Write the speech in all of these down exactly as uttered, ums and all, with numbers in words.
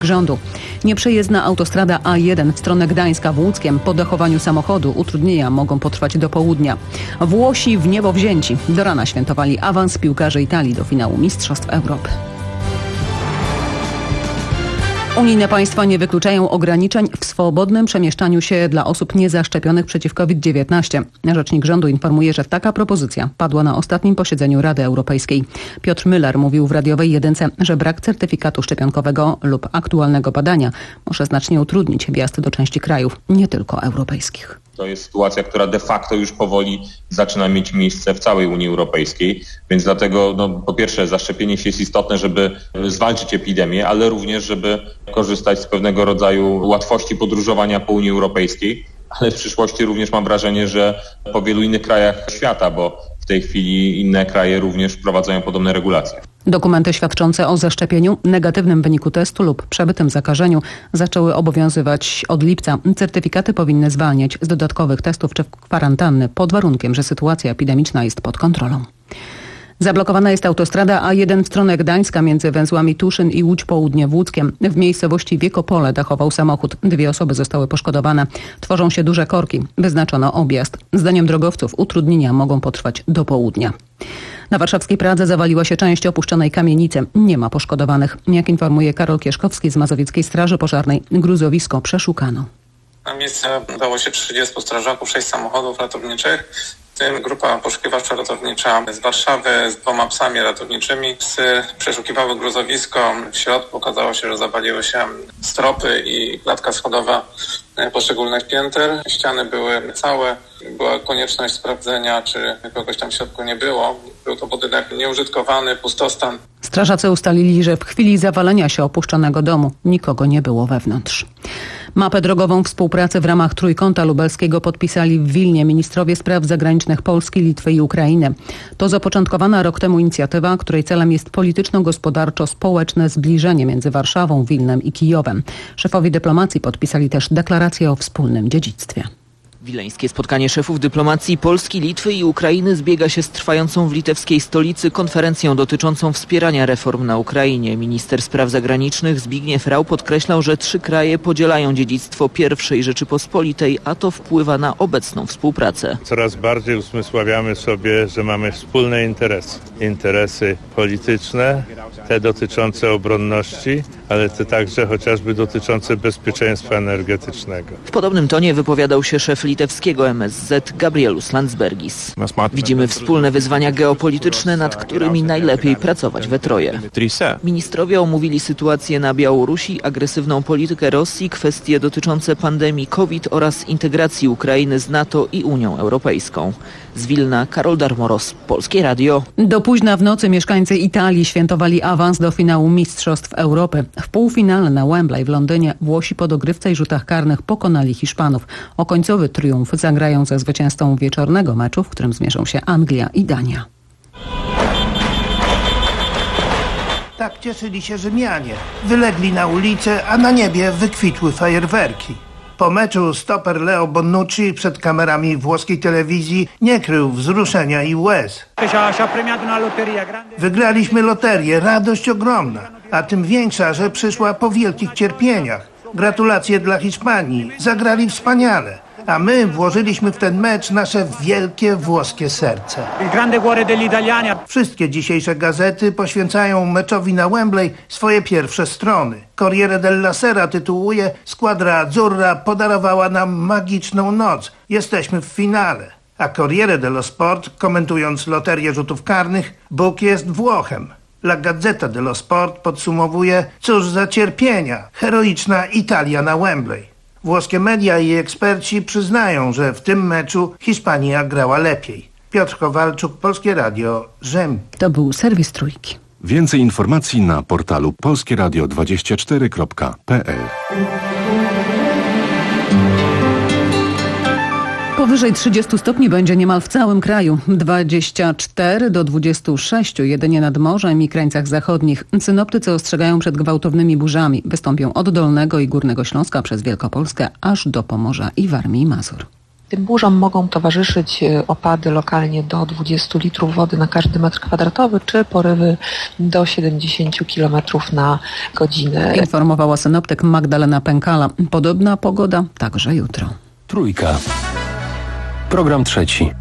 Rządu. Nieprzejezdna autostrada A jeden w stronę Gdańska w Łódzkiem po dachowaniu samochodu utrudnienia mogą potrwać do południa. Włosi w niebo wzięci. Do rana świętowali awans piłkarzy Italii do finału Mistrzostw Europy. Unijne państwa nie wykluczają ograniczeń w swobodnym przemieszczaniu się dla osób niezaszczepionych przeciw COVID dziewiętnaście. Rzecznik rządu informuje, że taka propozycja padła na ostatnim posiedzeniu Rady Europejskiej. Piotr Müller mówił w radiowej jedynce, że brak certyfikatu szczepionkowego lub aktualnego badania może znacznie utrudnić wjazd do części krajów, nie tylko europejskich. To jest sytuacja, która de facto już powoli zaczyna mieć miejsce w całej Unii Europejskiej, więc dlatego no, po pierwsze zaszczepienie się jest istotne, żeby zwalczyć epidemię, ale również, żeby korzystać z pewnego rodzaju łatwości podróżowania po Unii Europejskiej, ale w przyszłości również mam wrażenie, że po wielu innych krajach świata, bo w tej chwili inne kraje również wprowadzają podobne regulacje. Dokumenty świadczące o zaszczepieniu, negatywnym wyniku testu lub przebytym zakażeniu zaczęły obowiązywać od lipca. Certyfikaty powinny zwalniać z dodatkowych testów czy kwarantanny pod warunkiem, że sytuacja epidemiczna jest pod kontrolą. Zablokowana jest autostrada A jeden w stronę Gdańska między węzłami Tuszyn i Łódź Południe w Łódzkiem. W miejscowości Wiekopole dachował samochód. Dwie osoby zostały poszkodowane. Tworzą się duże korki. Wyznaczono objazd. Zdaniem drogowców utrudnienia mogą potrwać do południa. Na warszawskiej Pradze zawaliła się część opuszczonej kamienicy. Nie ma poszkodowanych. Jak informuje Karol Kieszkowski z Mazowieckiej Straży Pożarnej, gruzowisko przeszukano. Na miejsce udało się trzydziestu strażaków, sześć samochodów ratowniczych, w tym grupa poszukiwawczo-ratownicza z Warszawy z dwoma psami ratowniczymi. Psy przeszukiwały gruzowisko. W środku okazało się, że zawaliły się stropy i klatka schodowa poszczególnych pięter. Ściany były całe. Była konieczność sprawdzenia, czy kogoś tam w środku nie było. Był to budynek nieużytkowany, pustostan. Strażacy ustalili, że w chwili zawalenia się opuszczonego domu nikogo nie było wewnątrz. Mapę drogową współpracy w ramach Trójkąta Lubelskiego podpisali w Wilnie ministrowie spraw zagranicznych Polski, Litwy i Ukrainy. To zapoczątkowana rok temu inicjatywa, której celem jest polityczno-gospodarczo-społeczne zbliżenie między Warszawą, Wilnem i Kijowem. Szefowie dyplomacji podpisali też deklarację o wspólnym dziedzictwie. Wileńskie spotkanie szefów dyplomacji Polski, Litwy i Ukrainy zbiega się z trwającą w litewskiej stolicy konferencją dotyczącą wspierania reform na Ukrainie. Minister spraw zagranicznych Zbigniew Rau podkreślał, że trzy kraje podzielają dziedzictwo pierwszej Rzeczypospolitej, a to wpływa na obecną współpracę. Coraz bardziej uzmysławiamy sobie, że mamy wspólne interesy. Interesy polityczne, te dotyczące obronności, ale te także chociażby dotyczące bezpieczeństwa energetycznego. W podobnym tonie wypowiadał się szef litewskiego M S Z Gabrielus Landsbergis. Widzimy wspólne wyzwania geopolityczne, nad którymi najlepiej pracować we troje. Ministrowie omówili sytuację na Białorusi, agresywną politykę Rosji, kwestie dotyczące pandemii COVID oraz integracji Ukrainy z NATO i Unią Europejską. Z Wilna Karol Darmoros, Polskie Radio. Do późna w nocy mieszkańcy Italii świętowali awans do finału Mistrzostw Europy. W półfinale na Wembley w Londynie Włosi po dogrywce i rzutach karnych pokonali Hiszpanów. O końcowy triumf zagrają ze zwycięzcą wieczornego meczu, w którym zmierzą się Anglia i Dania. Tak cieszyli się Rzymianie. Wylegli na ulicę, a na niebie wykwitły fajerwerki. Po meczu stoper Leo Bonucci przed kamerami włoskiej telewizji nie krył wzruszenia i łez. Wygraliśmy loterię, radość ogromna, a tym większa, że przyszła po wielkich cierpieniach. Gratulacje dla Hiszpanii, zagrali wspaniale, a my włożyliśmy w ten mecz nasze wielkie włoskie serce. Wszystkie dzisiejsze gazety poświęcają meczowi na Wembley swoje pierwsze strony. Corriere della Sera tytułuje: Squadra Azzurra podarowała nam magiczną noc. Jesteśmy w finale. A Corriere dello Sport, komentując loterię rzutów karnych: Bóg jest Włochem. La Gazzetta dello Sport podsumowuje: cóż za cierpienia, heroiczna Italia na Wembley. Włoskie media i eksperci przyznają, że w tym meczu Hiszpania grała lepiej. Piotr Kowalczuk, Polskie Radio, Rzym. To był serwis Trójki. Więcej informacji na portalu polskie radio dwadzieścia cztery kropka p l. Powyżej trzydziestu stopni będzie niemal w całym kraju. dwadzieścia cztery do dwudziestu sześciu jedynie nad morzem i krańcach zachodnich. Synoptycy ostrzegają przed gwałtownymi burzami. Wystąpią od Dolnego i Górnego Śląska przez Wielkopolskę aż do Pomorza i Warmii i Mazur. Tym burzom mogą towarzyszyć opady lokalnie do dwudziestu litrów wody na każdy metr kwadratowy, czy porywy do siedemdziesięciu kilometrów na godzinę. Informowała synoptyk Magdalena Pękala. Podobna pogoda także jutro. Trójka. Program trzeci.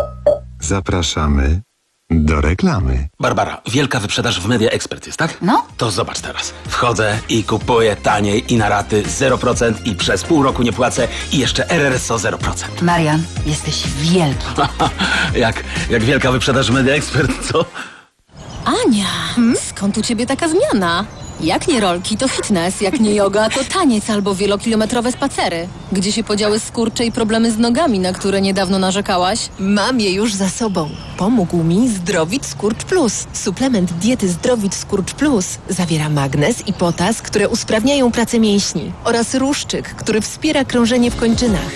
Zapraszamy do reklamy. Barbara, wielka wyprzedaż w Media Expert jest, tak? No. To zobacz teraz. Wchodzę i kupuję taniej i na raty zero procent i przez pół roku nie płacę i jeszcze R R S O zero procent. Marian, jesteś wielki. jak, jak wielka wyprzedaż w Media Expert, co? Ania, hmm? skąd u ciebie taka zmiana? Jak nie rolki, to fitness, jak nie yoga, to taniec albo wielokilometrowe spacery. Gdzie się podziały skurcze i problemy z nogami, na które niedawno narzekałaś? Mam je już za sobą. Pomógł mi Zdrowit Skurcz Plus. Suplement diety Zdrowit Skurcz Plus zawiera magnez i potas, które usprawniają pracę mięśni oraz ruszczyk, który wspiera krążenie w kończynach.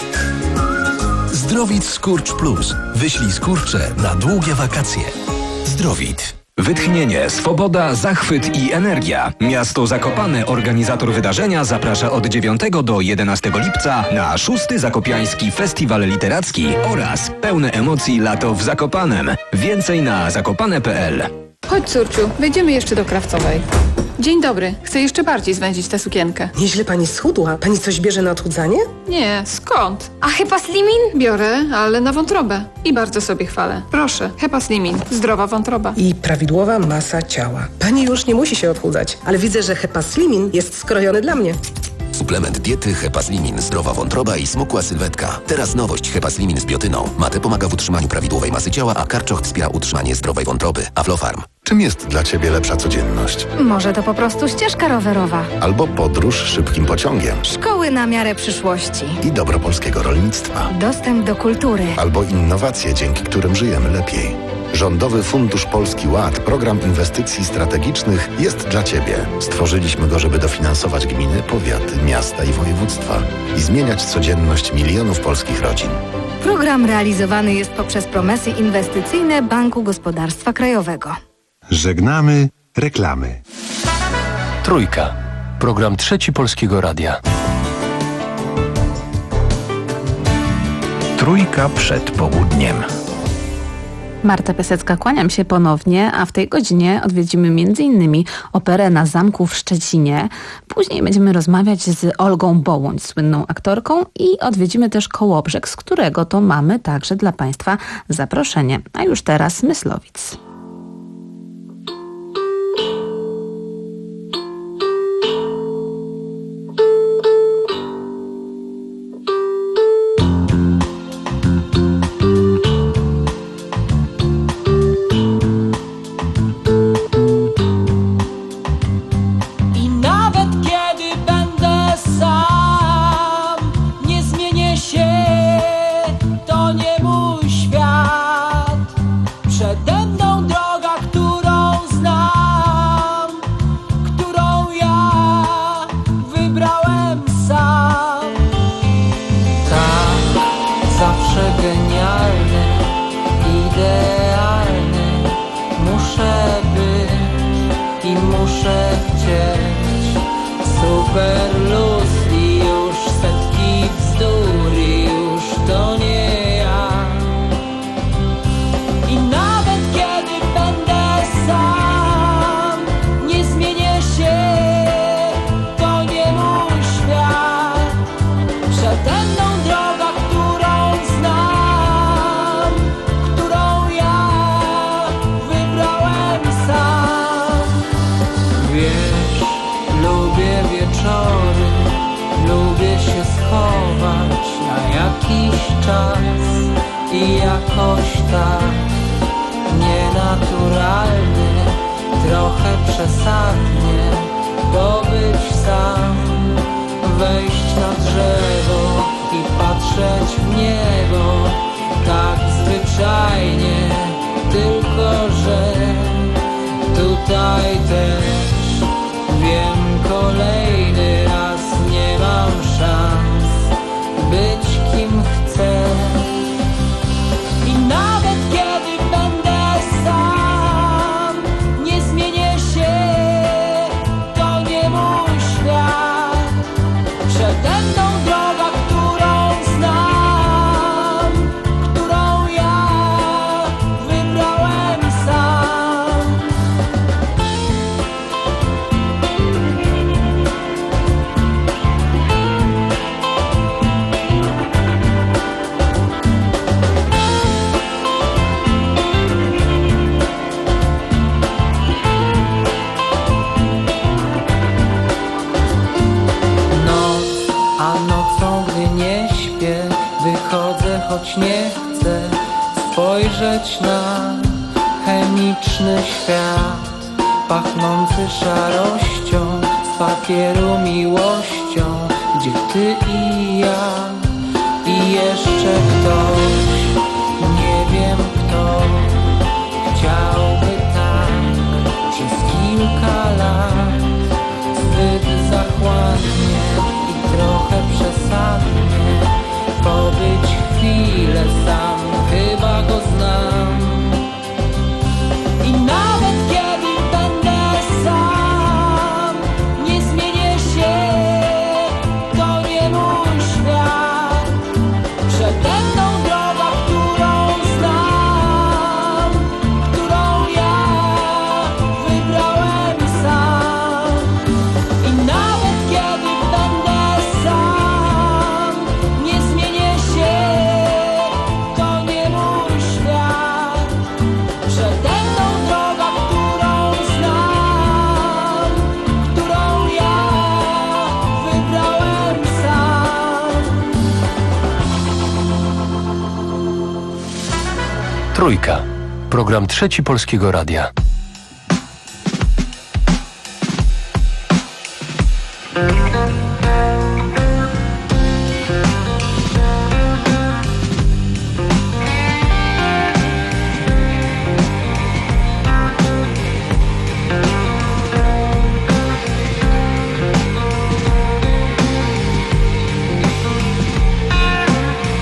Zdrowit Skurcz Plus. Wyślij skurcze na długie wakacje. Zdrowit. Wytchnienie, swoboda, zachwyt i energia. Miasto Zakopane, organizator wydarzenia, zaprasza od dziewiątego do jedenastego lipca na szósty Zakopiański Festiwal Literacki oraz pełne emocji lato w Zakopanem. Więcej na zakopane kropka p l. Chodź, córciu, wejdziemy jeszcze do Krawcowej. Dzień dobry. Chcę jeszcze bardziej zwędzić tę sukienkę. Nieźle pani schudła. Pani coś bierze na odchudzanie? Nie, skąd? A Hepaslimin? Biorę, ale na wątrobę. I bardzo sobie chwalę. Proszę, Hepaslimin. Zdrowa wątroba. I prawidłowa masa ciała. Pani już nie musi się odchudzać, ale widzę, że Hepaslimin jest skrojony dla mnie. Suplement diety Hepaslimin, zdrowa wątroba i smukła sylwetka. Teraz nowość Hepaslimin z biotyną. Mate pomaga w utrzymaniu prawidłowej masy ciała, a karczoch wspiera utrzymanie zdrowej wątroby. Aflofarm. Czym jest dla Ciebie lepsza codzienność? Może to po prostu ścieżka rowerowa. Albo podróż szybkim pociągiem. Szkoły na miarę przyszłości. I dobro polskiego rolnictwa. Dostęp do kultury. Albo innowacje, dzięki którym żyjemy lepiej. Rządowy Fundusz Polski Ład, program inwestycji strategicznych, jest dla Ciebie. Stworzyliśmy go, żeby dofinansować gminy, powiaty, miasta i województwa i zmieniać codzienność milionów polskich rodzin. Program realizowany jest poprzez promesy inwestycyjne Banku Gospodarstwa Krajowego. Żegnamy reklamy. Trójka. Program trzeci Polskiego Radia. Trójka przed południem. Marta Piasecka, kłaniam się ponownie, a w tej godzinie odwiedzimy między innymi Operę na Zamku w Szczecinie. Później będziemy rozmawiać z Olgą Bołądź, słynną aktorką, i odwiedzimy też Kołobrzeg, z którego to mamy także dla Państwa zaproszenie. A już teraz Myslowic. I jakoś tak nienaturalnie, trochę przesadnie pobyć sam, wejść na drzewo i patrzeć w niebo, tak zwyczajnie, tylko że tutaj też wiem, kolejny raz nie mam szans być kim chcę. I nawet kiedy będę sam, nie zmienię się, to nie mój świat. choć nie chcę spojrzeć na chemiczny świat pachnący szarością z papieru miłością, gdzie ty i ja i jeszcze ktoś, nie wiem kto, chciałby tak przez kilka lat zbyt zachłannie i trochę przesadnie pobyć chwilę sam, chyba go znam. I nawet kiedy będę sam, nie zmienię się, to nie mój świat. Przede mną droga, którą znam, którą ja wybrałem sam. I nawet kiedy będę sam, nie zmienię się, to nie mój świat. Przede mną droga, którą znam, którą ja wybrałem sam. Trójka. Program Trzeci Polskiego Radia.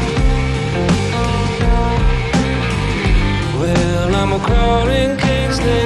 Well, I'm a crawling Kingston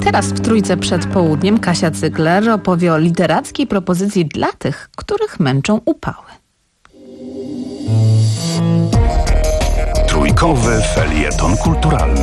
Teraz w Trójce przed południem Kasia Cykler opowie o literackiej propozycji dla tych, których męczą upały. Trójkowy felieton kulturalny.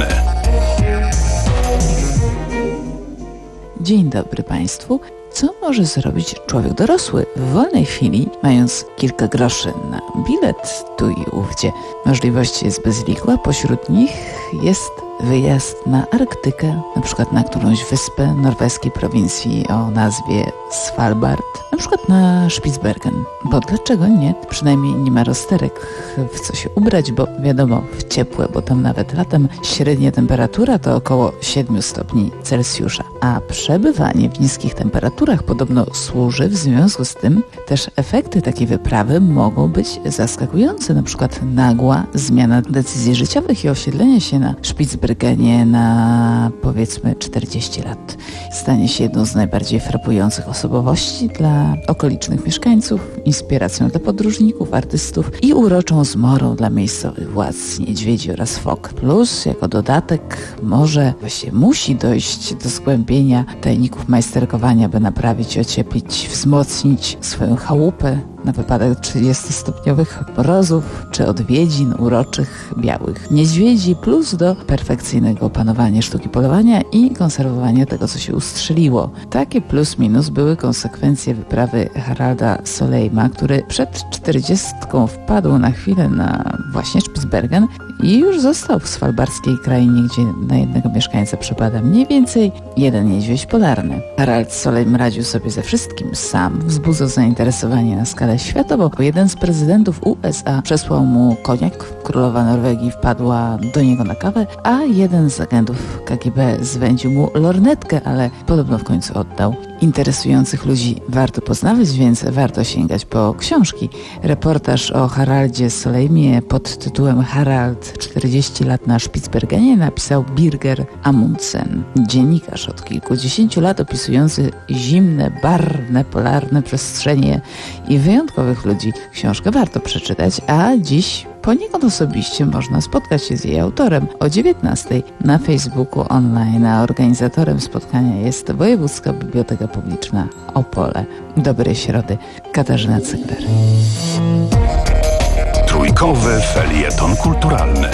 Dzień dobry Państwu. Co może zrobić człowiek dorosły w wolnej chwili, mając kilka groszy na bilet tu i ówdzie? Możliwość jest bezliczna, pośród nich jest wyjazd na Arktykę, na przykład na którąś wyspę norweskiej prowincji o nazwie Svalbard, na przykład na Spitsbergen. Bo dlaczego nie? Przynajmniej nie ma rozterek w co się ubrać, bo wiadomo, w ciepłe, bo tam nawet latem średnia temperatura to około siedem stopni Celsjusza. A przebywanie w niskich temperaturach podobno służy, w związku z tym też efekty takiej wyprawy mogą być zaskakujące, na przykład nagła zmiana decyzji życiowych i osiedlenie się na Spitsbergenie na powiedzmy czterdzieści lat. Stanie się jedną z najbardziej frapujących osobowości dla okolicznych mieszkańców, inspiracją dla podróżników, artystów i uroczą zmorą dla miejscowych władz, niedźwiedzi oraz fok. Plus jako dodatek może, właściwie musi dojść do zgłębienia tajników majsterkowania, by naprawić, ocieplić, wzmocnić swoją chałupę na wypadek trzydziestostopniowych mrozów czy odwiedzin uroczych białych niedźwiedzi, plus do perfekcyjnego opanowania sztuki polowania i konserwowania tego, co się ustrzeliło. Takie plus minus były konsekwencje wyprawy Haralda Solheima, który przed czterdziestką wpadł na chwilę na właśnie Spitsbergen i już został w svalbarskiej krainie, gdzie na jednego mieszkańca przypada mniej więcej jeden niedźwiedź polarny. Harald Solheim radził sobie ze wszystkim sam, wzbudzał zainteresowanie na skalę światową. Jeden z prezydentów U S A przesłał mu koniak, królowa Norwegii wpadła do niego na kawę, a jeden z agentów K G B zwędził mu lornetkę, ale podobno w końcu oddał. Interesujących ludzi warto poznawać, więc warto sięgać po książki. Reportaż o Haraldzie Solheimie pod tytułem Harald czterdzieści lat na Spitsbergenie napisał Birger Amundsen, dziennikarz od kilkudziesięciu lat opisujący zimne, barwne, polarne przestrzenie i wyjątkowych ludzi. Książkę warto przeczytać, a dziś poniekąd osobiście można spotkać się z jej autorem o dziewiętnastej na Facebooku online, a organizatorem spotkania jest Wojewódzka Biblioteka Publiczna Opole. Dobrej środy. Katarzyna Cykler. Trójkowy felieton kulturalny.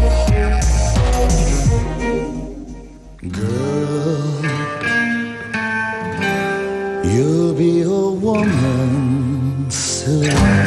Girl, you'll be a woman soon.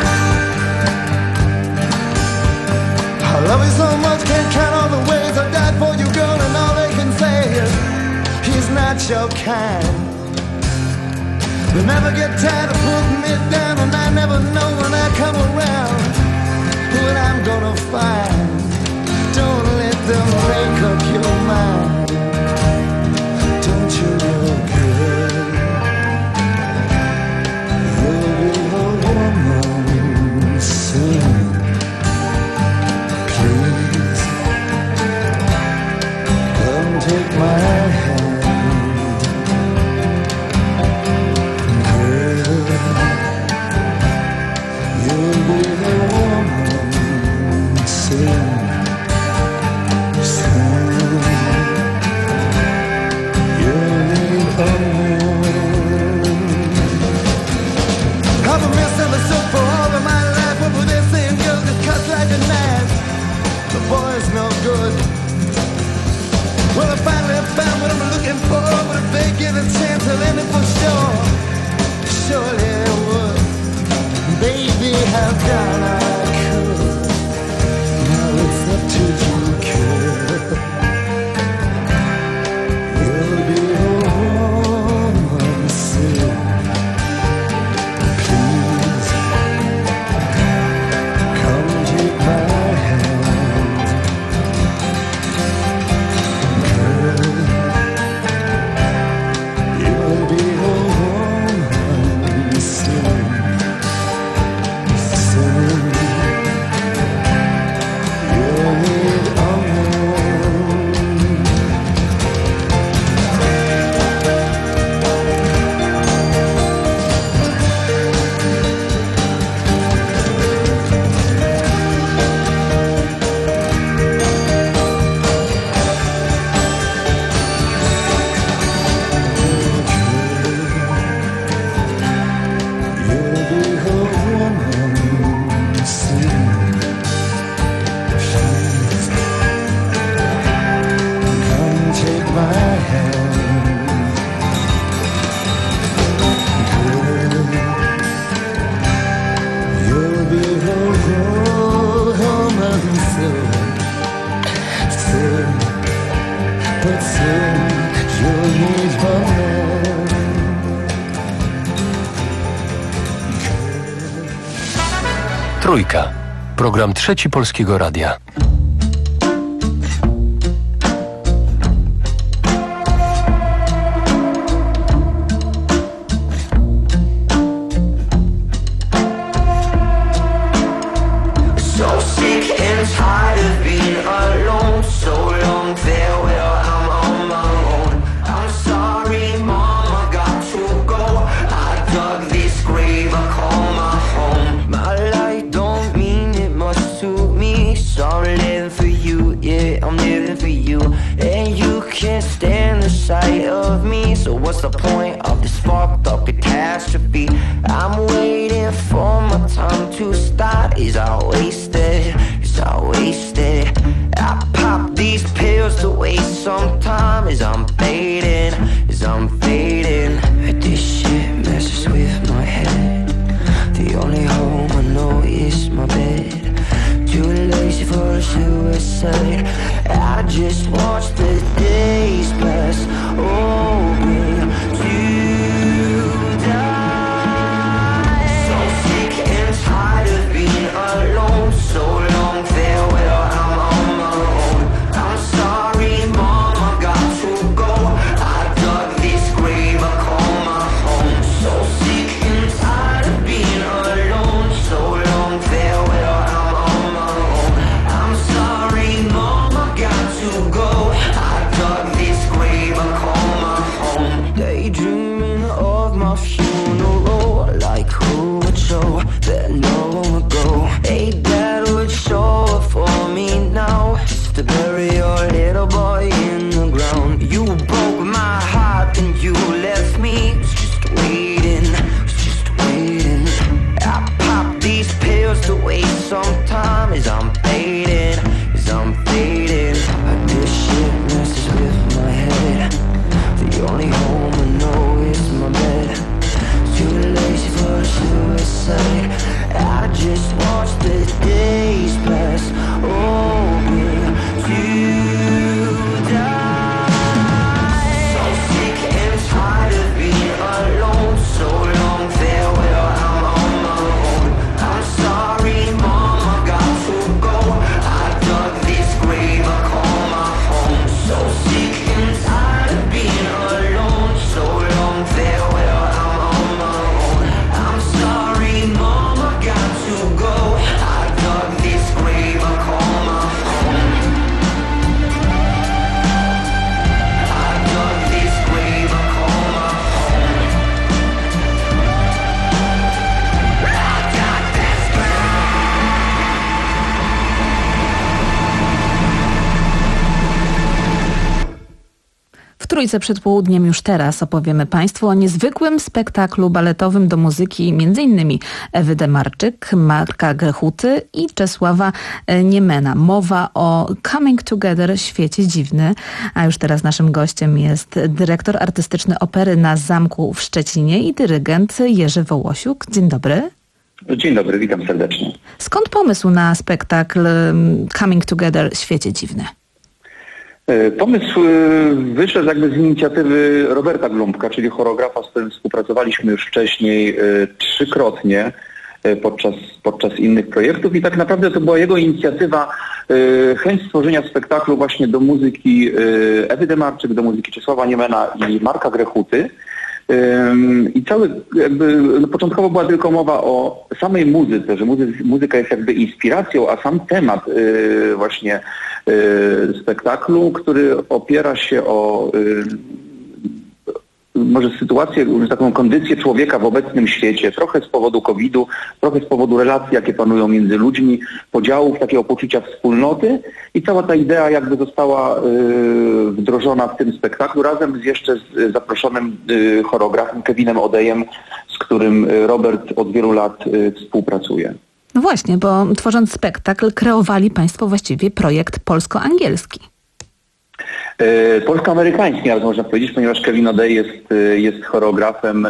I love you so much, can't count all the ways I died for you, girl, and all they can say is he's not your kind. They never get tired of putting me down, and I never know when I come around what I'm gonna find. Don't let them make up your mind. Don't you know, girl, you'll be a woman soon. Take my hand, girl, you'll be the woman soon, soon, you'll be the woman. I've been misunderstood for all of my life, but with this same girl just cuts like a knife. The boy's no good. Well, I finally found what I'm looking for, but if they give a chance, I'll end it for sure. Surely I would. Baby, how can I could? Now it's up to you, girl. You'll be a woman soon. Please, come take my hand. Soon, soon. Trójka. Program Trzeci Polskiego Radia. What's the point of this fucked up catastrophe? I'm waiting for my time to start. Is I wasted? Is I wasted? I pop these pills to waste some time. Is I'm fading? Is I'm fading? This shit messes with my head. The only home I know is my bed. Too lazy for suicide. I just watch the days pass. Oh, me. Trójce przed południem już teraz opowiemy Państwu o niezwykłym spektaklu baletowym do muzyki m.in. Ewy Demarczyk, Marka Grechuty i Czesława Niemena. Mowa o Coming Together, świecie dziwny. A już teraz naszym gościem jest dyrektor artystyczny Opery na Zamku w Szczecinie i dyrygent Jerzy Wołosiuk. Dzień dobry. Dzień dobry, witam serdecznie. Skąd pomysł na spektakl Coming Together, świecie dziwny? Pomysł wyszedł jakby z inicjatywy Roberta Glumbka, czyli choreografa, z którym współpracowaliśmy już wcześniej trzykrotnie podczas, podczas innych projektów i tak naprawdę to była jego inicjatywa, chęć stworzenia spektaklu właśnie do muzyki Ewy Demarczyk, do muzyki Czesława Niemena i Marka Grechuty. I cały jakby, no początkowo była tylko mowa o samej muzyce, że muzy, muzyka jest jakby inspiracją, a sam temat yy, właśnie yy, spektaklu, który opiera się o yy, może sytuację, taką kondycję człowieka w obecnym świecie, trochę z powodu kowida, trochę z powodu relacji, jakie panują między ludźmi, podziałów, takiego poczucia wspólnoty i cała ta idea jakby została y, wdrożona w tym spektaklu razem z jeszcze z zaproszonym y, choreografem Kevinem Odejem, z którym Robert od wielu lat y, współpracuje. No właśnie, bo tworząc spektakl kreowali Państwo właściwie projekt polsko-angielski. Polsko-amerykański, ale można powiedzieć, ponieważ Kevin O'Day jest, jest choreografem,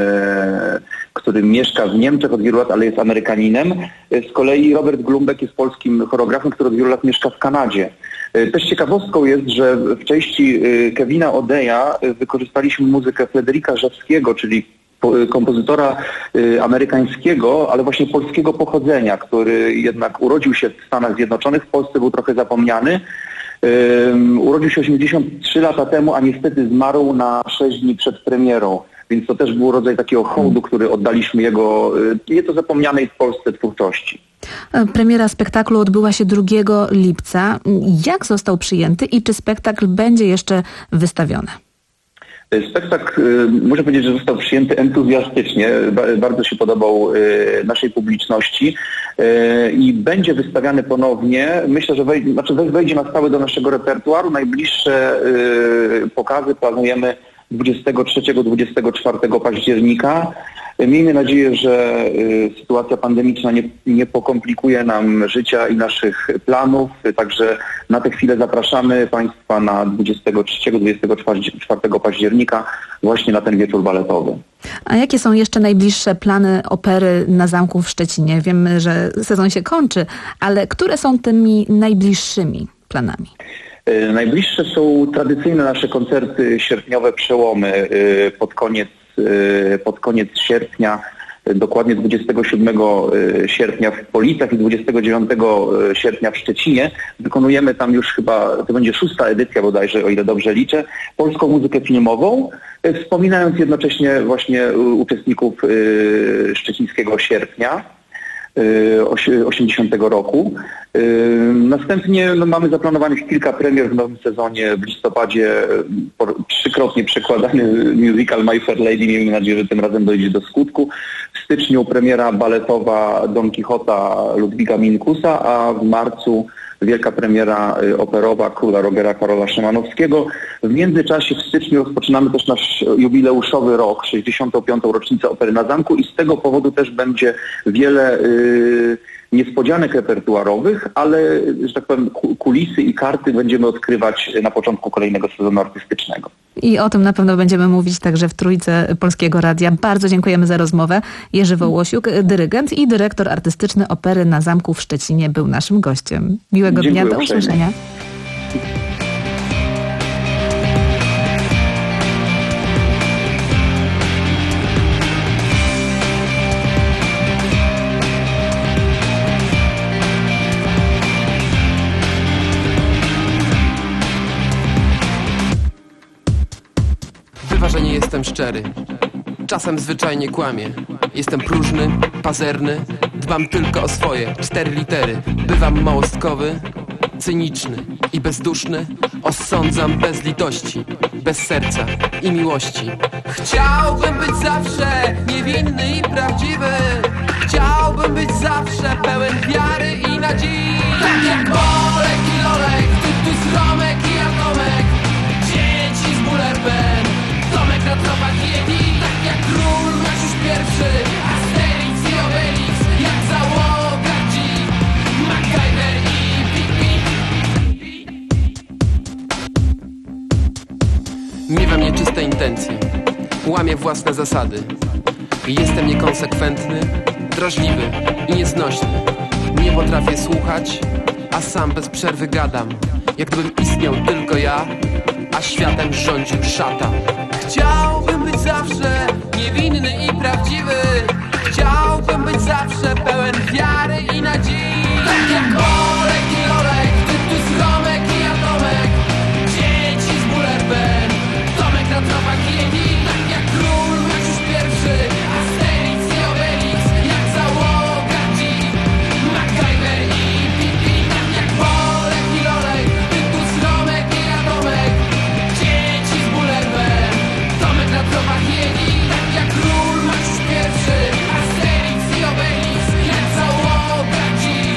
który mieszka w Niemczech od wielu lat, ale jest Amerykaninem. Z kolei Robert Glumbek jest polskim choreografem, który od wielu lat mieszka w Kanadzie. Też ciekawostką jest, że w części Kevina O'Daya wykorzystaliśmy muzykę Fryderyka Rzewskiego, czyli kompozytora amerykańskiego, ale właśnie polskiego pochodzenia, który jednak urodził się w Stanach Zjednoczonych, w Polsce był trochę zapomniany. Um, urodził się osiemdziesiąt trzy lata temu, a niestety zmarł na sześć dni przed premierą. Więc to też był rodzaj takiego hołdu, który oddaliśmy jego nieco zapomnianej w Polsce twórczości. Premiera spektaklu odbyła się drugiego lipca. Jak został przyjęty i czy spektakl będzie jeszcze wystawiony? Spektakl, muszę powiedzieć, że został przyjęty entuzjastycznie. Bardzo się podobał naszej publiczności i będzie wystawiany ponownie. Myślę, że wejdzie, znaczy wejdzie na stałe do naszego repertuaru. Najbliższe pokazy planujemy dwudziestego trzeciego do dwudziestego czwartego października. Miejmy nadzieję, że sytuacja pandemiczna nie, nie pokomplikuje nam życia i naszych planów, także na tę chwilę zapraszamy Państwa na dwudziestego trzeciego do dwudziestego czwartego października właśnie na ten wieczór baletowy. A jakie są jeszcze najbliższe plany opery na Zamku w Szczecinie? Wiemy, że sezon się kończy, ale które są tymi najbliższymi planami? Najbliższe są tradycyjne nasze koncerty sierpniowe, przełomy pod koniec, pod koniec sierpnia, dokładnie dwudziestego siódmego sierpnia w Policach i dwudziestego dziewiątego sierpnia w Szczecinie. Wykonujemy tam już chyba, to będzie szósta edycja bodajże, o ile dobrze liczę, polską muzykę filmową, wspominając jednocześnie właśnie uczestników szczecińskiego sierpnia osiemdziesiątego roku. Następnie no, mamy zaplanowanych kilka premier w nowym sezonie. W listopadzie trzykrotnie przekładany musical My Fair Lady. Miejmy nadzieję, że tym razem dojdzie do skutku. W styczniu premiera baletowa Don Quixota Ludwika Minkusa, a w marcu wielka premiera operowa Króla Rogera Karola Szymanowskiego. W międzyczasie w styczniu rozpoczynamy też nasz jubileuszowy rok, sześćdziesiątą piątą rocznicę Opery na Zamku i z tego powodu też będzie wiele y, niespodzianek repertuarowych, ale, że tak powiem, kulisy i karty będziemy odkrywać na początku kolejnego sezonu artystycznego. I o tym na pewno będziemy mówić także w Trójce Polskiego Radia. Bardzo dziękujemy za rozmowę. Jerzy Wołosiuk, dyrygent i dyrektor artystyczny Opery na Zamku w Szczecinie, był naszym gościem. Miłego Dziękuję dnia, do usłyszenia. Bywa, że nie jestem szczery. Czasem zwyczajnie kłamię. Jestem próżny, pazerny, dbam tylko o swoje cztery litery. Bywam małostkowy, cyniczny i bezduszny. Osądzam bez litości, bez serca i miłości. Chciałbym być zawsze niewinny i prawdziwy. Chciałbym być zawsze pełen wiary i nadziei. Tak jak Bolek i Lolek, Tytus, Romek i Atomek, dzieci z Bullerben, Tomek na tropach Yeti. Tak jak król Maciuś pierwszy, Asterix i Obelix, jak załoga G, MacGyver i Pik-Pik. Miewam nieczyste intencje, łamię własne zasady. Jestem niekonsekwentny, drażliwy i nieznośny. Nie potrafię słuchać, a sam bez przerwy gadam, jak gdybym istniał tylko ja, a światem rządził szatan. Chciałbym być zawsze niewinny i prawdziwy. Chciałbym być zawsze pełen wiary i nadziei. Tak jak Bolek i Lolek, Tytus, Romek i Atomek, dzieci z Bullerben, Tomek na tropach Yeti. Tak jak król Maciuś pierwszy, Asterix i Obelix, jak załoga G, MacGyver i Pik-Pik. Tak jak Bolek i Lolek, Tytus, Romek i Atomek, dzieci z Bullerben, Tomek na tropach Yeti. Tak jak król Maciuś pierwszy, Asterix i Obelix, jak załoga G,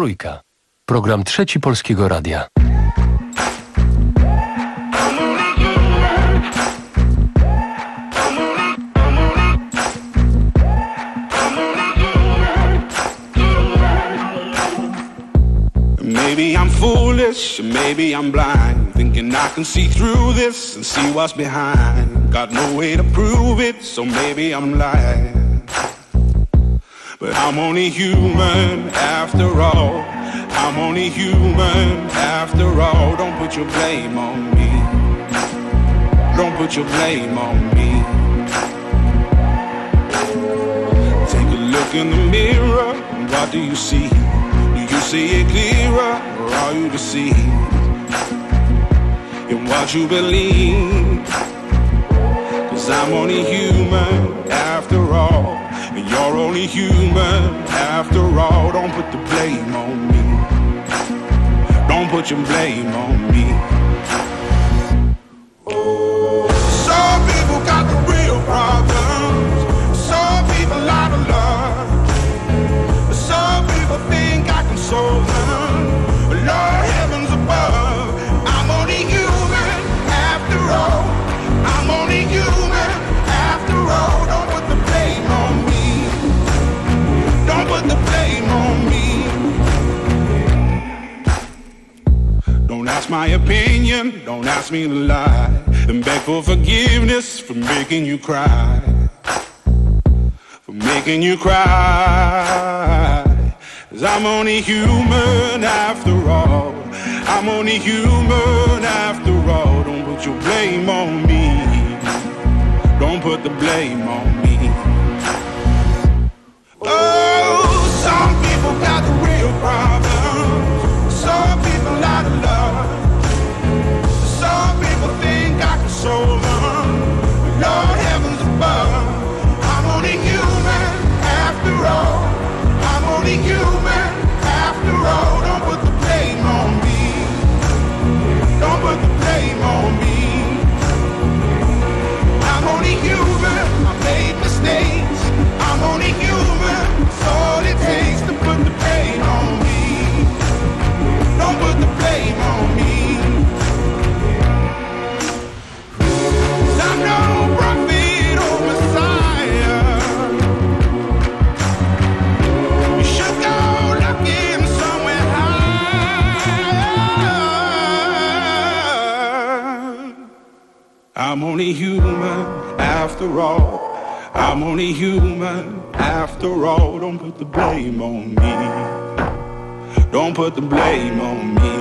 Trójka. Program Trzeci Polskiego Radia. Maybe I'm foolish, maybe I'm blind, thinking I can see through this and see what's behind. Got no way to prove it, so maybe I'm lying. But I'm only human after all. I'm only human after all. Don't put your blame on me. Don't put your blame on me. Take a look in the mirror, what do you see? You see it clearer, or are you deceived in what you believe? Cause I'm only human after all, and you're only human after all. Don't put the blame on me. Don't put your blame on me. Some people got the real problems. Some people out of love. Some people think I can solve them. Lord heavens above, I'm only human after all. I'm only human after all. Don't put the blame on me. Don't put the blame on me. Don't ask my opinion, don't ask me to lie, and beg for forgiveness for making you cry. For making you cry. Cause I'm only human after all. I'm only human after all. Don't put your blame on me. Don't put the blame on me. Oh, some people got the real problem. Some people out of love. Some people think I can solve them. Lord heavens above, I'm only human after all. I'm only human after all. Don't put the blame on me. Don't put the blame on me. I'm only human. I made mistakes. I'm only human. It's all it takes to put the blame on me. Don't put the blame on me. 'Cause I'm no prophet or Messiah. You should go looking somewhere higher. I'm only human after all. I'm only human after all. Don't put the blame on me. Don't put the blame on me.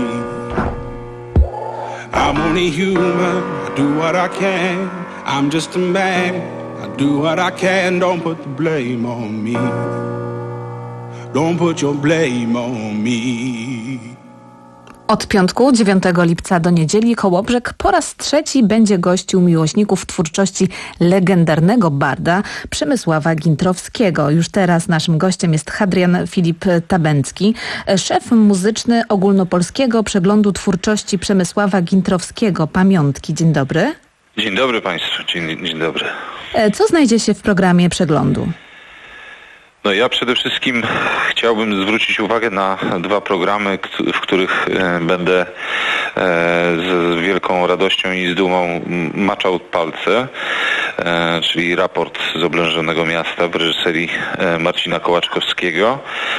I'm only human. I do what I can. I'm just a man. I do what I can. Don't put the blame on me. Don't put your blame on me. Od piątku, dziewiątego lipca do niedzieli Kołobrzeg po raz trzeci będzie gościł miłośników twórczości legendarnego barda Przemysława Gintrowskiego. Już teraz naszym gościem jest Hadrian Filip Tabęcki, szef muzyczny ogólnopolskiego przeglądu twórczości Przemysława Gintrowskiego. Pamiątki. Dzień dobry. Dzień dobry Państwu. Dzień, dzień dobry. Co znajdzie się w programie przeglądu? No ja przede wszystkim chciałbym zwrócić uwagę na dwa programy, w których będę z wielką radością i z dumą maczał palce, czyli Raport z oblężonego miasta w reżyserii Marcina Kołaczkowskiego.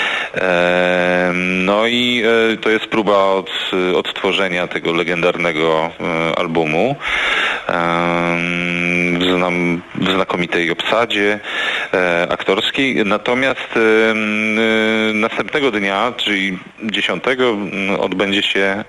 No i to jest próba od, odtworzenia tego legendarnego albumu w znakomitej obsadzie aktorskiej. Natomiast następnego dnia, czyli dziesiątego, odbędzie się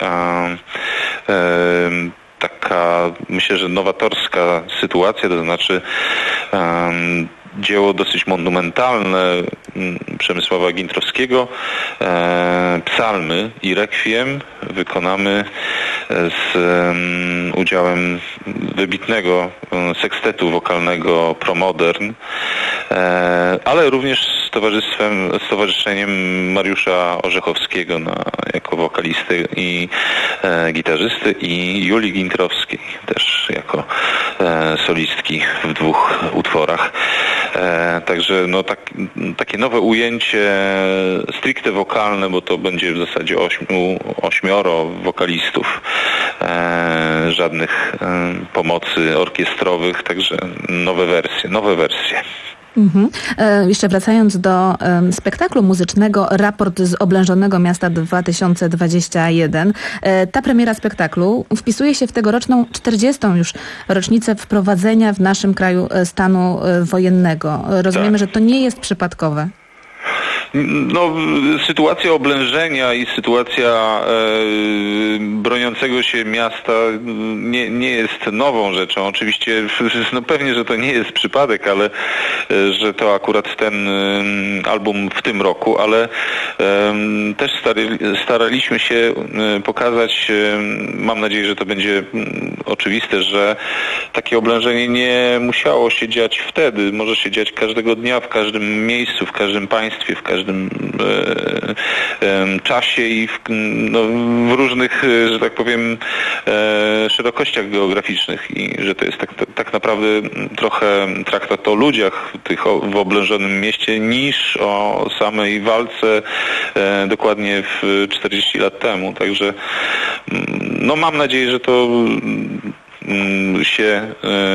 taka, myślę, że nowatorska sytuacja, to znaczy dzieło dosyć monumentalne Przemysława Gintrowskiego, e, psalmy i rekwiem wykonamy z um, udziałem wybitnego sekstetu wokalnego Promodern, e, ale również z towarzystwem, z towarzyszeniem Mariusza Orzechowskiego na, jako wokalisty i e, gitarzysty i Julii Gintrowskiej też jako e, solistki w dwóch utworach. E, także no tak, takie nowe ujęcie stricte wokalne, bo to będzie w zasadzie ośmiu, ośmioro wokalistów, e, żadnych e, pomocy orkiestrowych, także nowe wersje, nowe wersje. Mhm. E, jeszcze wracając do e, spektaklu muzycznego Raport z oblężonego miasta dwa tysiące dwudziesty pierwszy. E, ta premiera spektaklu wpisuje się w tegoroczną czterdziestą już rocznicę wprowadzenia w naszym kraju stanu wojennego. Rozumiemy, tak, że to nie jest przypadkowe. No, sytuacja oblężenia i sytuacja e, broniącego się miasta nie, nie jest nową rzeczą. Oczywiście, no pewnie, że to nie jest przypadek, ale e, że to akurat ten e, album w tym roku, ale e, też stary, staraliśmy się e, pokazać, e, mam nadzieję, że to będzie e, oczywiste, że takie oblężenie nie musiało się dziać wtedy. Może się dziać każdego dnia, w każdym miejscu, w każdym państwie, w każdym każdym e, e, czasie i w, no, w różnych, że tak powiem, e, szerokościach geograficznych i że to jest tak, tak naprawdę trochę traktat o ludziach tych o, w oblężonym mieście niż o samej walce e, dokładnie w czterdzieści lat temu. Także no mam nadzieję, że to się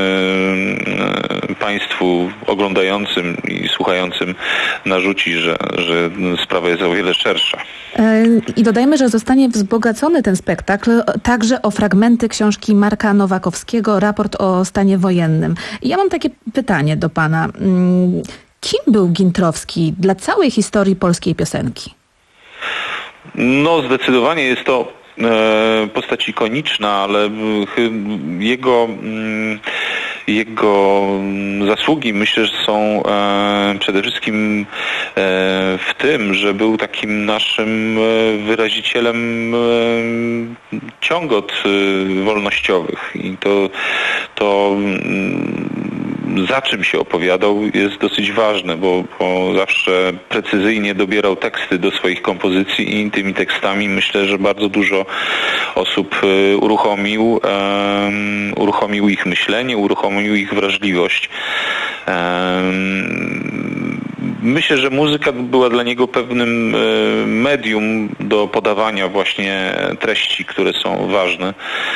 e, Państwu oglądającym i słuchającym narzuci, że, że sprawa jest o wiele szersza. I dodajmy, że zostanie wzbogacony ten spektakl także o fragmenty książki Marka Nowakowskiego Raport o stanie wojennym. I ja mam takie pytanie do Pana. Kim był Gintrowski dla całej historii polskiej piosenki? No zdecydowanie jest to postać ikoniczna, ale jego, jego zasługi myślę, że są przede wszystkim w tym, że był takim naszym wyrazicielem ciągot wolnościowych i to, to za czym się opowiadał jest dosyć ważne, bo, bo zawsze precyzyjnie dobierał teksty do swoich kompozycji i tymi tekstami myślę, że bardzo dużo osób uruchomił, um, uruchomił ich myślenie, uruchomił ich wrażliwość. Um, myślę, że muzyka była dla niego pewnym medium do podawania właśnie treści, które są ważne.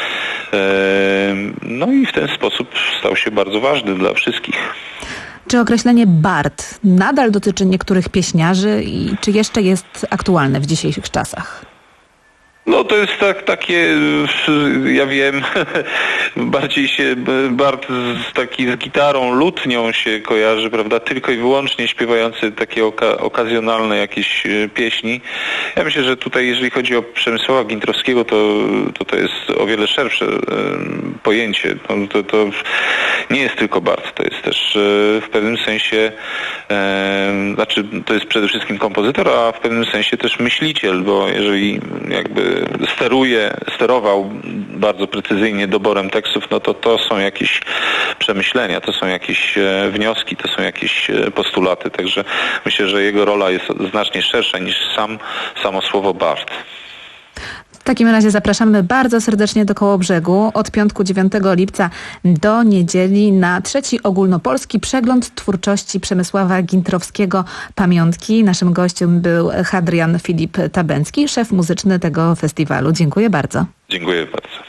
No i w ten sposób stał się bardzo ważny dla wszystkich. Czy określenie bard nadal dotyczy niektórych pieśniarzy i czy jeszcze jest aktualne w dzisiejszych czasach? No to jest tak, takie, ja wiem, bardziej się bard z, taki, z gitarą, lutnią się kojarzy, prawda, tylko i wyłącznie śpiewający takie oka, okazjonalne jakieś pieśni. Ja myślę, że tutaj jeżeli chodzi o Przemysława Gintrowskiego, to to, to jest o wiele szersze um, pojęcie. No, to, to nie jest tylko bard, to jest też e, w pewnym sensie, e, znaczy to jest przede wszystkim kompozytor, a w pewnym sensie też myśliciel, bo jeżeli jakby steruje, sterował bardzo precyzyjnie doborem tekstów, no to to są jakieś przemyślenia, to są jakieś wnioski, to są jakieś postulaty, także myślę, że jego rola jest znacznie szersza niż sam, samo słowo bard. W takim razie zapraszamy bardzo serdecznie do Kołobrzegu od piątku dziewiątego lipca do niedzieli na trzeci ogólnopolski przegląd twórczości Przemysława Gintrowskiego Pamiątki. Naszym gościem był Hadrian Filip Tabencki, szef muzyczny tego festiwalu. Dziękuję bardzo. Dziękuję bardzo.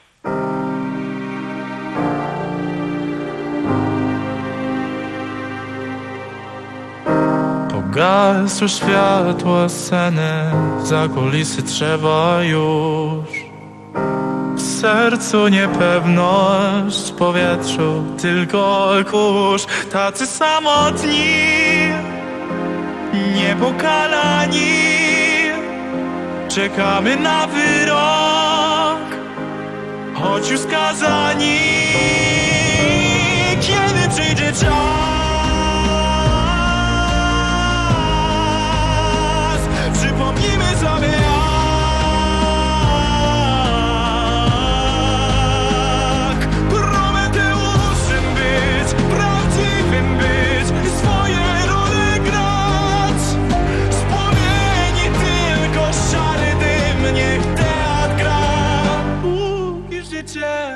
Gasły światła sceny, za kulisy trzeba już. W sercu niepewność, w powietrzu tylko kurz. Tacy samotni, niepokalani, czekamy na wyrok, choć już skazani. Kiedy przyjdzie czas, przypomnijmy sobie jak Prometeuszem być, prawdziwym być i swoje role grać. Z płomieni tylko szary dym, niech teatr gra. Bóg i życie. 'Cause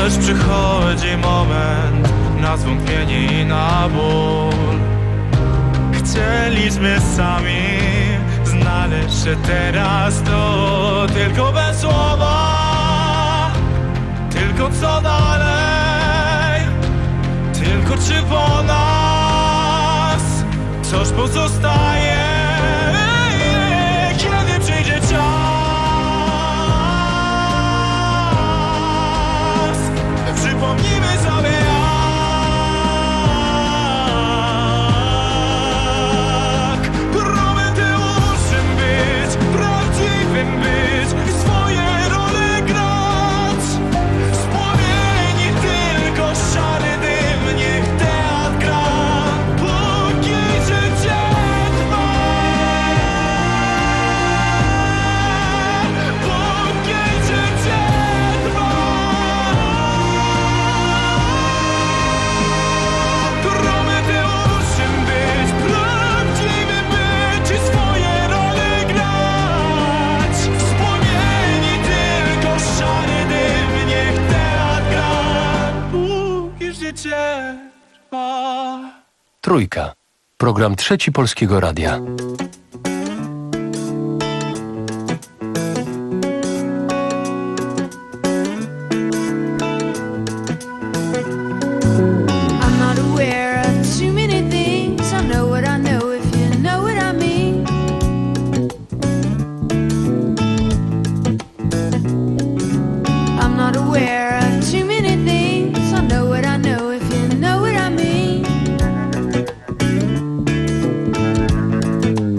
Lecz przychodzi moment na zwątpienie i na ból. Chcieliśmy sami znaleźć się teraz to, tylko bez słowa. Tylko co dalej? Tylko czy po nas coś pozostaje? Kiedy przyjdzie czas? Przypomnijmy sobie jak Promeuszem być, prawdziwym być i swoje role grać. Z płomieni tylko szary dym, niech teatr gra, póki życie trwa. Póki życie trwa. Promeuszem być, prawdziwym być i swoje role grać. Z płomieni tylko szary dym, niech teatr gra, póki życie trwa. Trójka. Program Trzeci Polskiego Radia. I'm not aware of too many things. I know what I know if you know what I mean. I'm not aware of too many things. I know what I know if you know what I mean.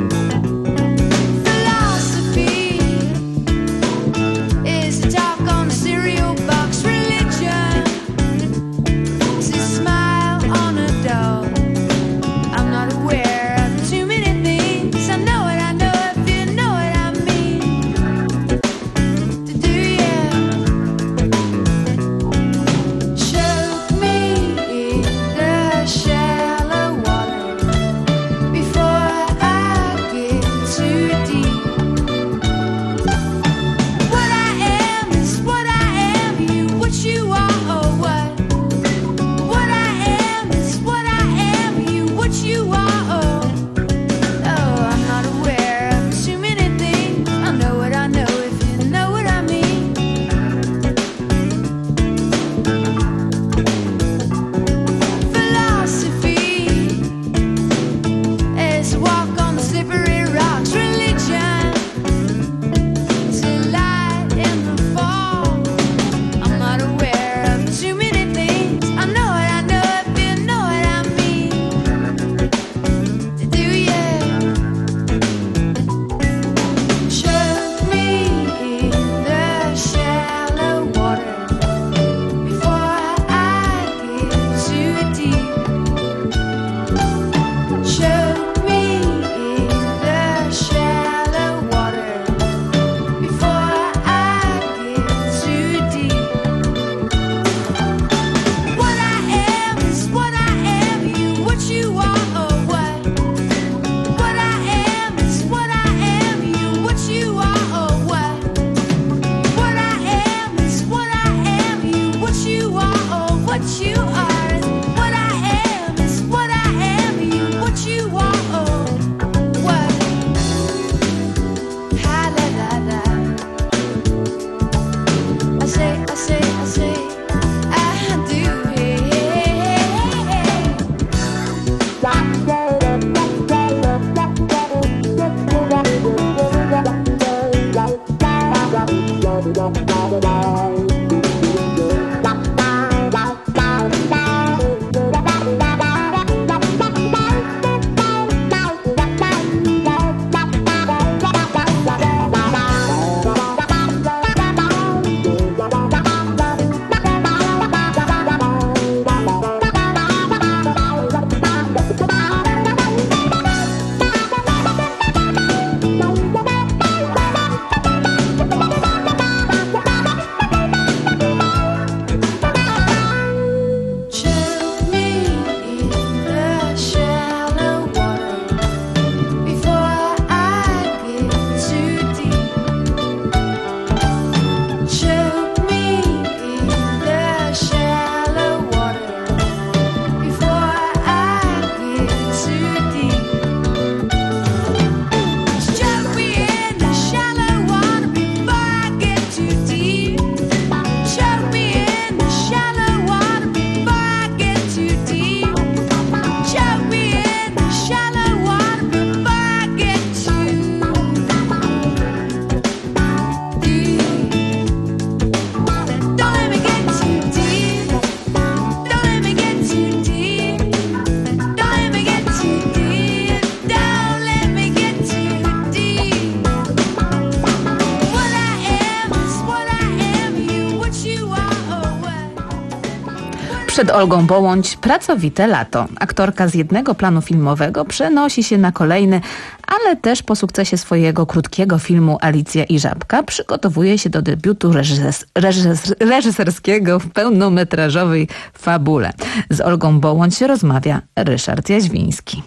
Przed Olgą Bołądź pracowite lato. Aktorka z jednego planu filmowego przenosi się na kolejny, ale też po sukcesie swojego krótkiego filmu Alicja i Żabka przygotowuje się do debiutu reżys- reżys- reżyserskiego w pełnometrażowej fabule. Z Olgą Bołądź rozmawia Ryszard Jaźwiński.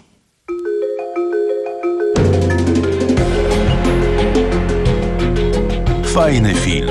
Fajny film.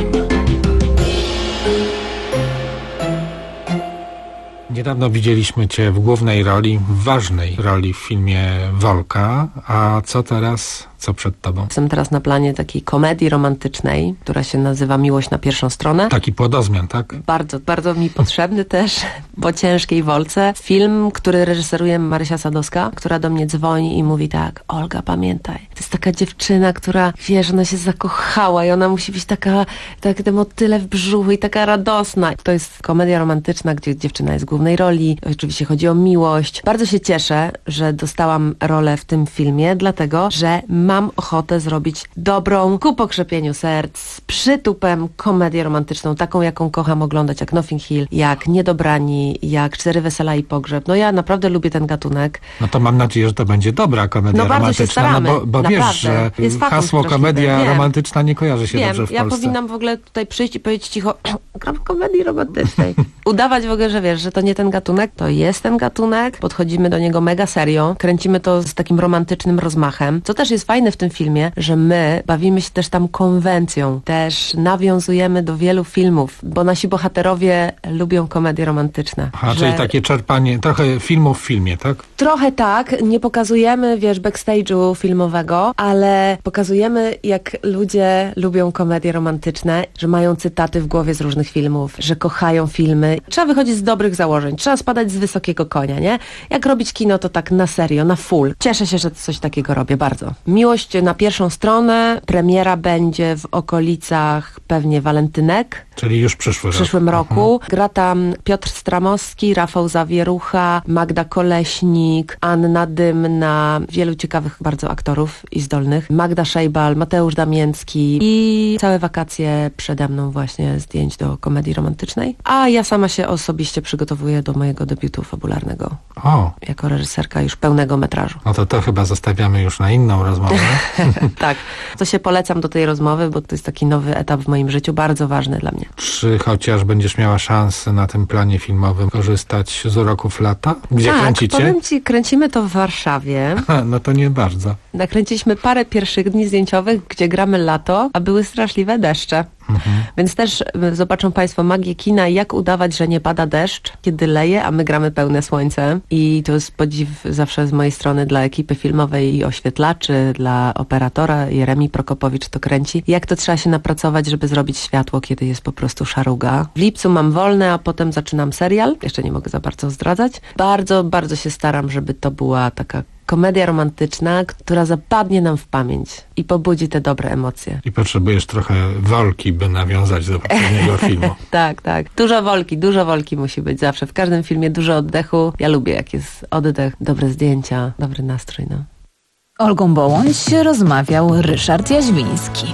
Niedawno widzieliśmy Cię w głównej roli, w ważnej roli w filmie Wolka, a co teraz, co przed Tobą? Jestem teraz na planie takiej komedii romantycznej, która się nazywa Miłość na pierwszą stronę. Taki płodozmian, tak? Bardzo, bardzo mi potrzebny też, po ciężkiej Wolce. Film, który reżyseruje Marysia Sadowska, która do mnie dzwoni i mówi tak: Olga, pamiętaj, to jest taka dziewczyna, która, wiesz, ona się zakochała i ona musi być taka, tak te motyle w brzuchu i taka radosna. To jest komedia romantyczna, gdzie dziewczyna jest w głównej roli. Oczywiście chodzi o miłość. Bardzo się cieszę, że dostałam rolę w tym filmie, dlatego, że mam ochotę zrobić dobrą, ku pokrzepieniu serc, z przytupem komedię romantyczną, taką jaką kocham oglądać, jak Notting Hill, jak Niedobrani, jak Cztery wesela i pogrzeb. No ja naprawdę lubię ten gatunek. No to mam nadzieję, że to będzie dobra komedia no romantyczna. Bardzo się staramy, no bo, bo wiesz, że hasło komedia Wiem. romantyczna nie kojarzy się Wiem. dobrze w ja Polsce. Ja powinnam w ogóle tutaj przyjść i powiedzieć cicho, gram komedii romantycznej. Udawać w ogóle, że wiesz, że to nie ten gatunek, to jest ten gatunek. Podchodzimy do niego mega serio. Kręcimy to z takim romantycznym rozmachem. Co też jest fajne w tym filmie, że my bawimy się też tam konwencją. Też nawiązujemy do wielu filmów, bo nasi bohaterowie lubią komedie romantyczne. Aha, że... czyli takie czerpanie, trochę filmu w filmie, tak? Trochę tak. Nie pokazujemy, wiesz, backstage'u filmowego, ale pokazujemy, jak ludzie lubią komedie romantyczne, że mają cytaty w głowie z różnych filmów, że kochają filmy. Trzeba wychodzić z dobrych założeń. Trzeba spadać z wysokiego konia, nie? Jak robić kino, to tak na serio, na full. Cieszę się, że coś takiego robię, bardzo. Miłość na pierwszą stronę. Premiera będzie w okolicach pewnie walentynek. Czyli już przyszły W przyszłym rok. roku. Mhm. Gra tam Piotr Stramowski, Rafał Zawierucha, Magda Koleśnik, Anna Dymna, wielu ciekawych bardzo aktorów i zdolnych. Magda Szejbal, Mateusz Damięcki i całe wakacje przede mną właśnie zdjęć do komedii romantycznej. A ja sama się osobiście przygotowuję do mojego debiutu fabularnego. O. Jako reżyserka już pełnego metrażu. No to to chyba zostawiamy już na inną rozmowę. Tak. To się polecam do tej rozmowy, bo to jest taki nowy etap w moim życiu, bardzo ważny dla mnie. Czy chociaż będziesz miała szansę na tym planie filmowym korzystać z uroków lata? Gdzie tak, kręcicie? powiem ci, kręcimy to w Warszawie. Ha, no to nie bardzo. Nakręciliśmy parę pierwszych dni zdjęciowych, gdzie gramy lato, a były straszliwe deszcze. Mhm. Więc też zobaczą Państwo magię kina, jak udawać, że nie pada deszcz, kiedy leje, a my gramy pełne słońce. I to jest podziw zawsze z mojej strony dla ekipy filmowej i oświetlaczy, dla operatora. Jeremi Prokopowicz to kręci. Jak to trzeba się napracować, żeby zrobić światło, kiedy jest po prostu szaruga. W lipcu mam wolne, a potem zaczynam serial. Jeszcze nie mogę za bardzo zdradzać. Bardzo, bardzo się staram, żeby to była taka komedia romantyczna, która zapadnie nam w pamięć i pobudzi te dobre emocje. I potrzebujesz trochę Wolki, by nawiązać do poprzedniego filmu. Tak, tak. Dużo Wolki, dużo Wolki musi być zawsze. W każdym filmie dużo oddechu. Ja lubię, jak jest oddech, dobre zdjęcia, dobry nastrój, no. Olgą Bołądź rozmawiał Ryszard Jaźwiński.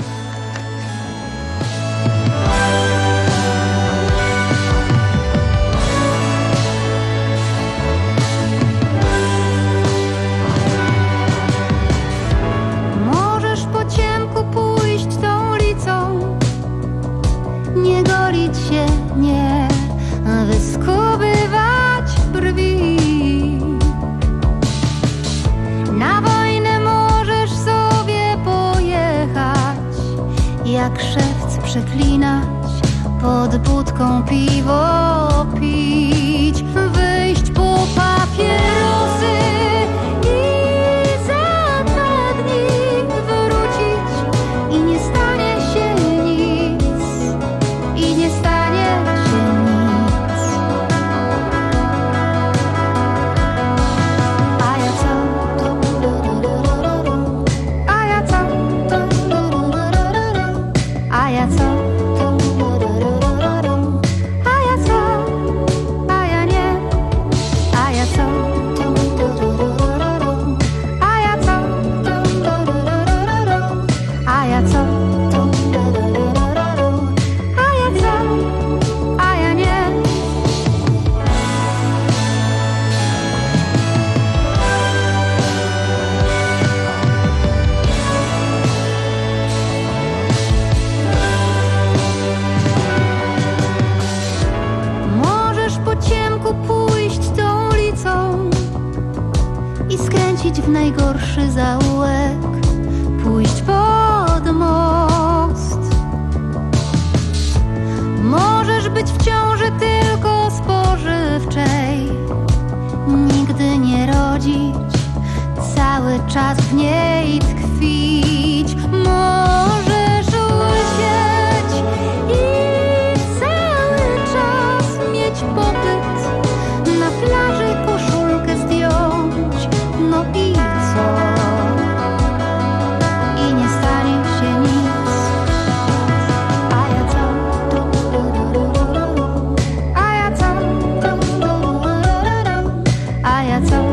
Nie golić się, nie wyskubywać brwi. Na wojnę możesz sobie pojechać, jak szewc przeklinać, pod budką piwo pić, wyjść po papierosy i za dwa dni wrócić i nie stanie się nic. I nie stanie się nic. A ja co? A ja co? A ja co? A ja co? A ja nie. A ja co? najgorszy zaułek, pójść pod most. Możesz być w ciąży tylko spożywczej, nigdy nie rodzić, cały czas w niej tkwić. Możesz łysieć i cały czas mieć popyt, na plaży koszulkę zdjąć, no i co? I nie stanie się nic. A ja co? A ja co? A ja co?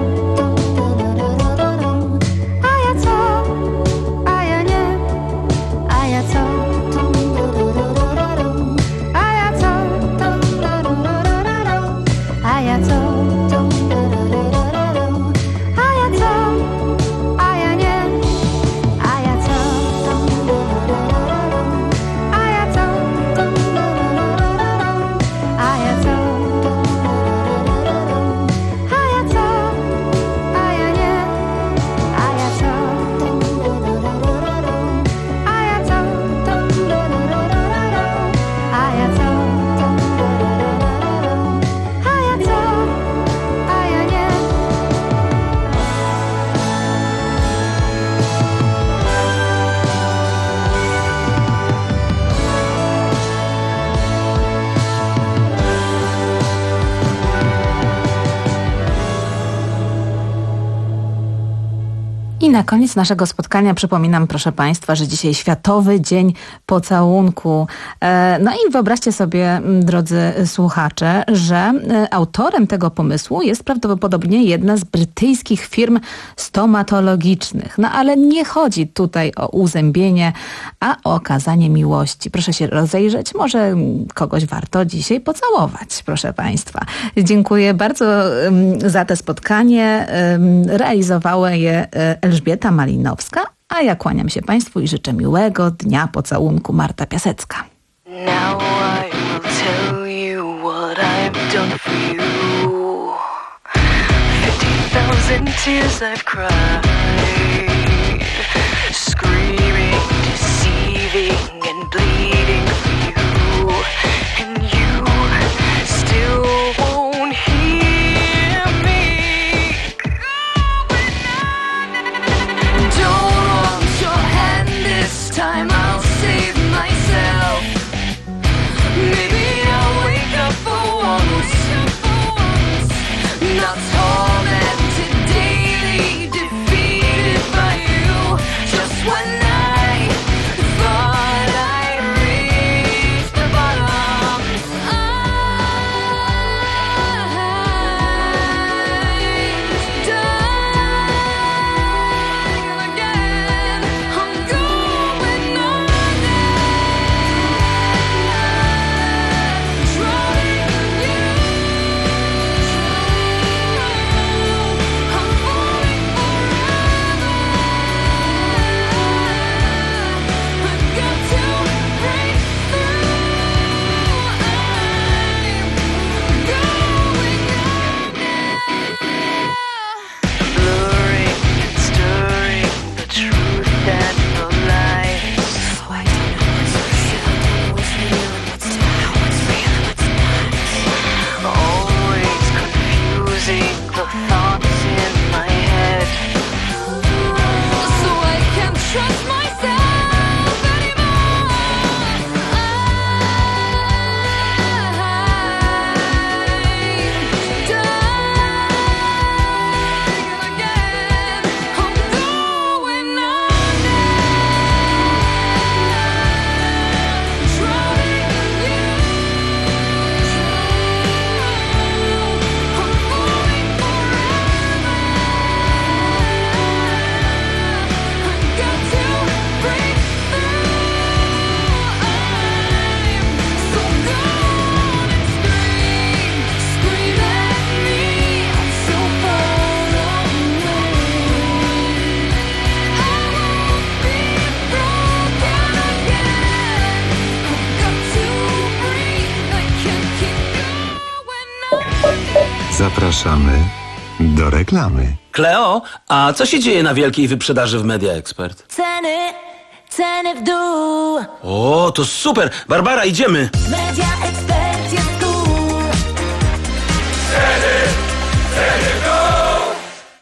A ja co? A ja nie. A ja co? A ja co? A ja co? A ja co? A ja nie. A ja co? A ja co? A ja co? A ja co? A ja nie. A ja co? A ja co? A ja co? A ja co? A ja nie. I na koniec naszego spotkania przypominam, proszę Państwa, że dzisiaj Światowy Dzień Pocałunku. E, No i wyobraźcie sobie, m, drodzy słuchacze, że e, autorem tego pomysłu jest prawdopodobnie jedna z brytyjskich firm stomatologicznych. No ale nie chodzi tutaj o uzębienie, a o okazanie miłości. Proszę się rozejrzeć, może m, kogoś warto dzisiaj pocałować, proszę Państwa. Dziękuję bardzo em, za to spotkanie. Em, Realizowała je e, Elżbieta Malinowska, a ja kłaniam się Państwu i życzę miłego dnia pocałunku. Marta Piasecka. Now I will tell you what I've done for you. Fifty thousand tears I've cried, screaming, deceiving and bleeding for you, and you still won't hear me. Don't want your hand this time, I'll save myself. Maybe I'll wake up for once, not tormented daily, defeated by you. Just when I thought I reached the bottom, I'm dying again. I'm going under, trying you. I'm falling forever. I've got to break through. I'm going blurring and stirring the truth and the lies. So I don't know what's real, what's real and what's not, what's real and what's not. Always confusing the thoughts in my head. So I can't trust myself anymore. I'm dying again. I'm going under, trying you. I'm falling forever. I've got to break through. I'm so gone and scream, scream at me. I'm so far away. I won't be broken again. I've got to breathe. I can't keep going on. Zapraszamy do reklamy. Kleo, a co się dzieje na wielkiej wyprzedaży w Media Expert? Ceny, ceny w dół. O, to super! Barbara, idziemy! Media Expert jest tu. Ceny, ceny w dół.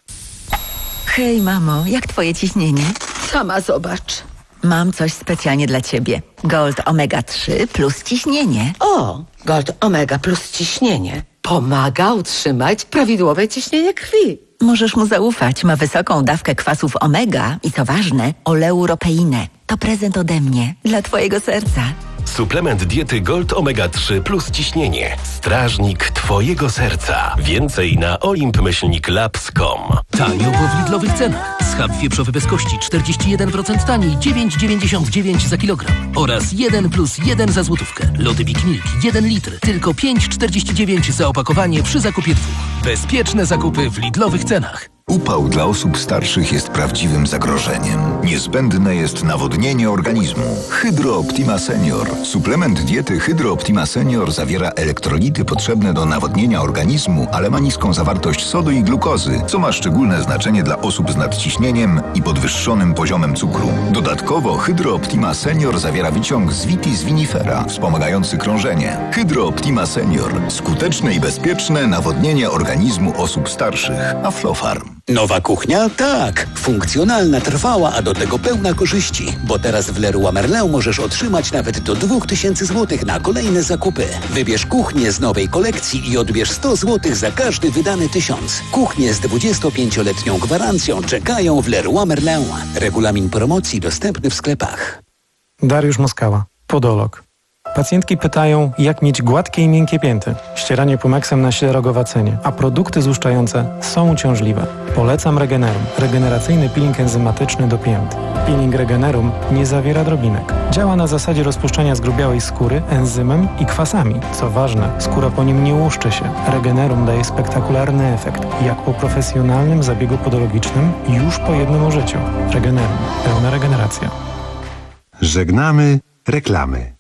Hej, mamo, jak twoje ciśnienie? Sama zobacz. Mam coś specjalnie dla ciebie. Gold Omega trzy plus ciśnienie. O, Gold Omega plus ciśnienie pomaga utrzymać prawidłowe ciśnienie krwi. Możesz mu zaufać. Ma wysoką dawkę kwasów omega i co ważne, oleuropeinę. To prezent ode mnie dla twojego serca. Suplement diety Gold Omega trzy plus ciśnienie. Strażnik twojego serca. Więcej na olimp myślnik labs kropka com. Tanio, bo w Lidlowych cenach. Schab wieprzowy bez kości czterdzieści jeden procent taniej, dziewięć dziewięćdziesiąt dziewięć za kilogram. Oraz jeden plus jeden za złotówkę. Lody Big Milk jeden litr. Tylko pięć czterdzieści dziewięć za opakowanie przy zakupie dwóch. Bezpieczne zakupy w Lidlowych cenach. Upał dla osób starszych jest prawdziwym zagrożeniem. Niezbędne jest nawodnienie organizmu. Hydro Optima Senior. Suplement diety Hydro Optima Senior zawiera elektrolity potrzebne do nawodnienia organizmu, ale ma niską zawartość sodu i glukozy, co ma szczególne znaczenie dla osób z nadciśnieniem i podwyższonym poziomem cukru. Dodatkowo Hydro Optima Senior zawiera wyciąg z Vitis vinifera, wspomagający krążenie. Hydro Optima Senior. Skuteczne i bezpieczne nawodnienie organizmu osób starszych. Aflofarm. Nowa kuchnia? Tak. Funkcjonalna, trwała, a do tego pełna korzyści. Bo teraz w Leroy Merlin możesz otrzymać nawet do dwa tysiące złotych na kolejne zakupy. Wybierz kuchnię z nowej kolekcji i odbierz sto złotych za każdy wydany tysiąc. Kuchnie z dwudziestopięcioletnią gwarancją czekają w Leroy Merlin. Regulamin promocji dostępny w sklepach. Dariusz Moskała, podolog. Pacjentki pytają, jak mieć gładkie i miękkie pięty. Ścieranie Pumexem na ślerogowacenie, a produkty złuszczające są uciążliwe. Polecam Regenerum, regeneracyjny peeling enzymatyczny do pięt. Peeling Regenerum nie zawiera drobinek. Działa na zasadzie rozpuszczania zgrubiałej skóry enzymem i kwasami. Co ważne, skóra po nim nie łuszczy się. Regenerum daje spektakularny efekt, jak po profesjonalnym zabiegu podologicznym już po jednym użyciu. Regenerum. Pełna regeneracja. Żegnamy reklamy.